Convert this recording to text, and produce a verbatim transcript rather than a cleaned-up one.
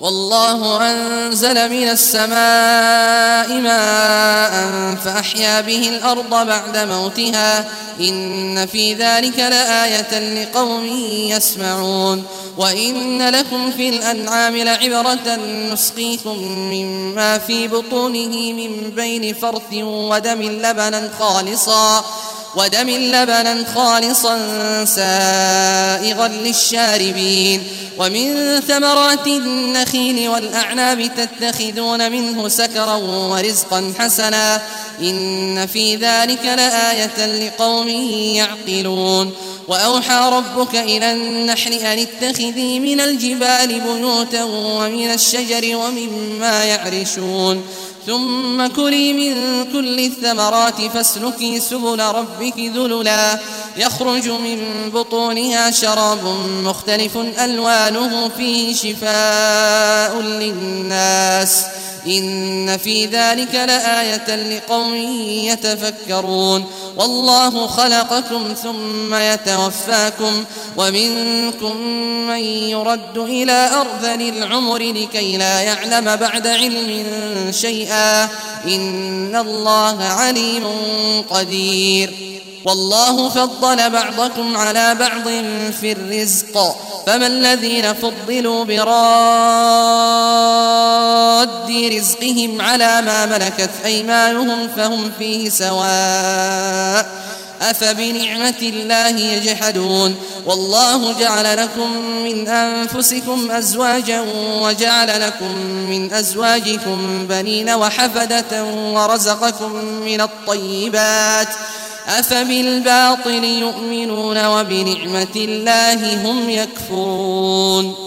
والله أنزل من السماء ماء فأحيا به الأرض بعد موتها إن في ذلك لآية لقوم يسمعون وإن لكم في الأنعام لعبرة نسقيكم مما في بطونه من بين فرث ودم لبنا خالصا ودم لبنا خالصا سائغا للشاربين ومن ثمرات النخيل والأعناب تتخذون منه سكرا ورزقا حسنا إن في ذلك لآية لقوم يعقلون وأوحى ربك إلى النحل أن اتخذي من الجبال بيوتا ومن الشجر ومما يعرشون ثم كلي من كل الثمرات فاسلكي سبل ربك ذللا يخرج من بطونها شراب مختلف ألوانه فيه شفاء للناس إن في ذلك لآية لقوم يتفكرون والله خلقكم ثم يتوفاكم ومنكم من يرد إلى أرذل العمر لكي لا يعلم بعد علم شيئا إن الله عليم قدير والله فضل بعضكم على بعض في الرزق فما الذين فضلوا براد رزقهم على ما ملكت أيمانهم فهم فيه سواء أفبنعمة الله يجحدون والله جعل لكم من أنفسكم أزواجا وجعل لكم من أزواجكم بنين وحفدة ورزقكم من الطيبات أفبالباطل يؤمنون وبنعمة الله هم يكفرون